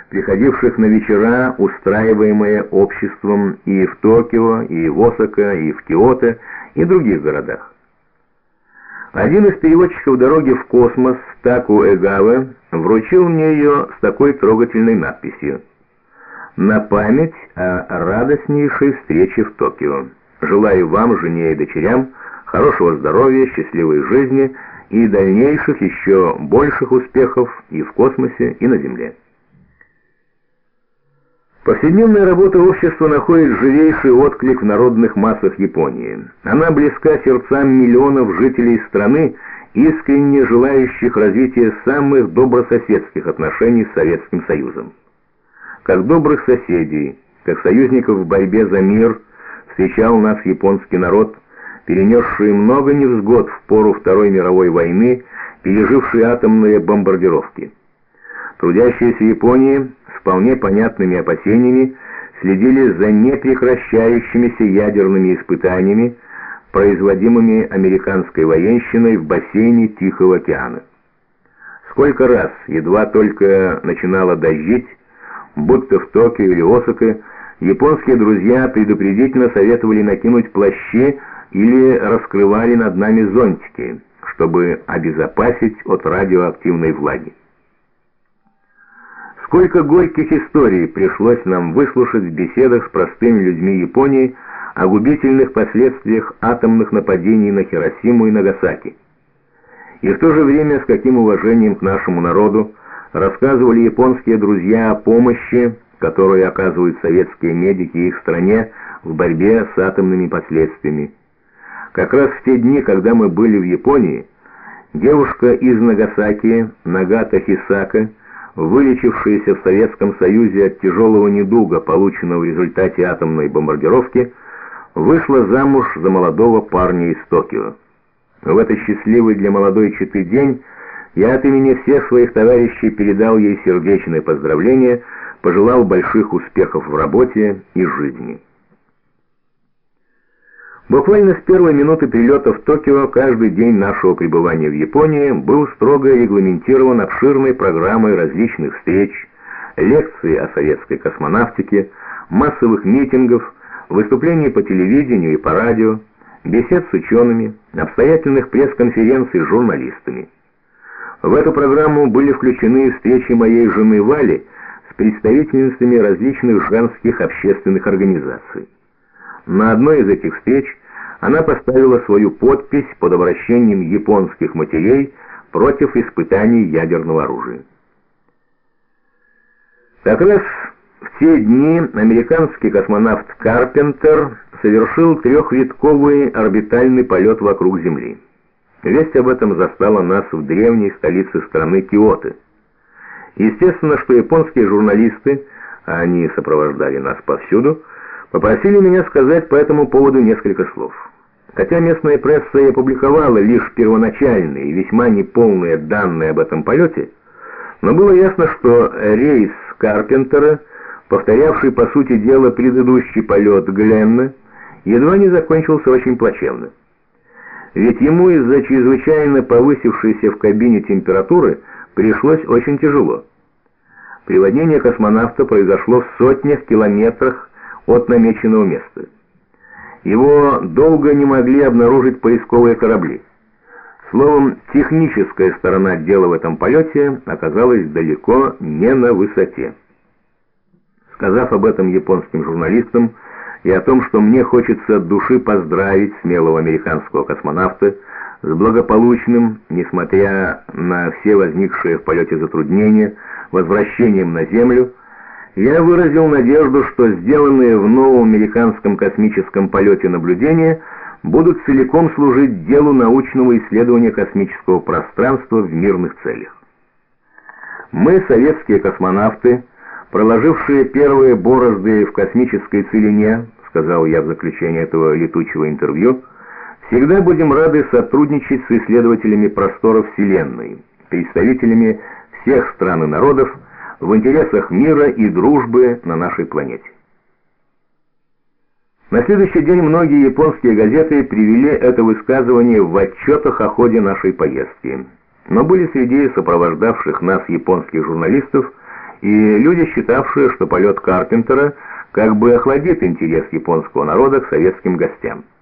приходивших на вечера, устраиваемые обществом и в Токио, и в Осака, и в Киото, и других городах. Один из переводчиков дороги в космос, Таку Эгаве, вручил мне ее с такой трогательной надписью: «На память о радостнейшей встрече в Токио. Желаю вам, жене и дочерям, хорошего здоровья, счастливой жизни и дальнейших еще больших успехов и в космосе, и на Земле». Повседневная работа общества находит живейший отклик в народных массах Японии. Она близка сердцам миллионов жителей страны, искренне желающих развития самых добрососедских отношений с Советским Союзом. Как добрых соседей, как союзников в борьбе за мир, встречал нас японский народ, перенесший много невзгод в пору Второй мировой войны, переживший атомные бомбардировки. Трудящиеся Японии с вполне понятными опасениями следили за непрекращающимися ядерными испытаниями, производимыми американской военщиной в бассейне Тихого океана. Сколько раз, едва только начинало дождить, будто в Токио или Осака, японские друзья предупредительно советовали накинуть плащи или раскрывали над нами зонтики, чтобы обезопасить от радиоактивной влаги. Сколько горьких историй пришлось нам выслушать в беседах с простыми людьми Японии о губительных последствиях атомных нападений на Хиросиму и Нагасаки. И в то же время с каким уважением к нашему народу рассказывали японские друзья о помощи, которую оказывают советские медики их стране в борьбе с атомными последствиями. Как раз в те дни, когда мы были в Японии, девушка из Нагасаки, Нагата Хисака, вылечившаяся в Советском Союзе от тяжелого недуга, полученного в результате атомной бомбардировки, вышла замуж за молодого парня из Токио. В этот счастливый для молодой четы день я от имени всех своих товарищей передал ей сердечные поздравления, пожелал больших успехов в работе и жизни. Буквально с первой минуты прилета в Токио каждый день нашего пребывания в Японии был строго регламентирован обширной программой различных встреч, лекций о советской космонавтике, массовых митингов, выступлений по телевидению и по радио, бесед с учеными, обстоятельных пресс-конференций с журналистами. В эту программу были включены встречи моей жены Вали с представительницами различных женских общественных организаций. На одной из этих встреч она поставила свою подпись под обращением японских матерей против испытаний ядерного оружия. Как раз в те дни американский космонавт Карпентер совершил трехвитковый орбитальный полет вокруг Земли. Весть об этом застала нас в древней столице страны Киото. Естественно, что японские журналисты, а они сопровождали нас повсюду, попросили меня сказать по этому поводу несколько слов. Хотя местная пресса и опубликовала лишь первоначальные и весьма неполные данные об этом полете, но было ясно, что рейс Карпентера, повторявший по сути дела предыдущий полет Гленна, едва не закончился очень плачевно. Ведь ему из-за чрезвычайно повысившейся в кабине температуры пришлось очень тяжело. Приводнение космонавта произошло в сотнях километрах от намеченного места. Его долго не могли обнаружить поисковые корабли. Словом, техническая сторона дела в этом полете оказалась далеко не на высоте. Сказав об этом японским журналистам и о том, что мне хочется от души поздравить смелого американского космонавта с благополучным, несмотря на все возникшие в полете затруднения, возвращением на Землю, я выразил надежду, что сделанные в новом американском космическом полете наблюдения будут целиком служить делу научного исследования космического пространства в мирных целях. Мы, советские космонавты, проложившие первые борозды в космической целине, сказал я в заключении этого летучего интервью, всегда будем рады сотрудничать с исследователями просторов Вселенной, представителями всех стран и народов, в интересах мира и дружбы на нашей планете. На следующий день многие японские газеты привели это высказывание в отчетах о ходе нашей поездки. Но были среди сопровождавших нас японских журналистов и люди, считавшие, что полет Карпентера как бы охладит интерес японского народа к советским гостям.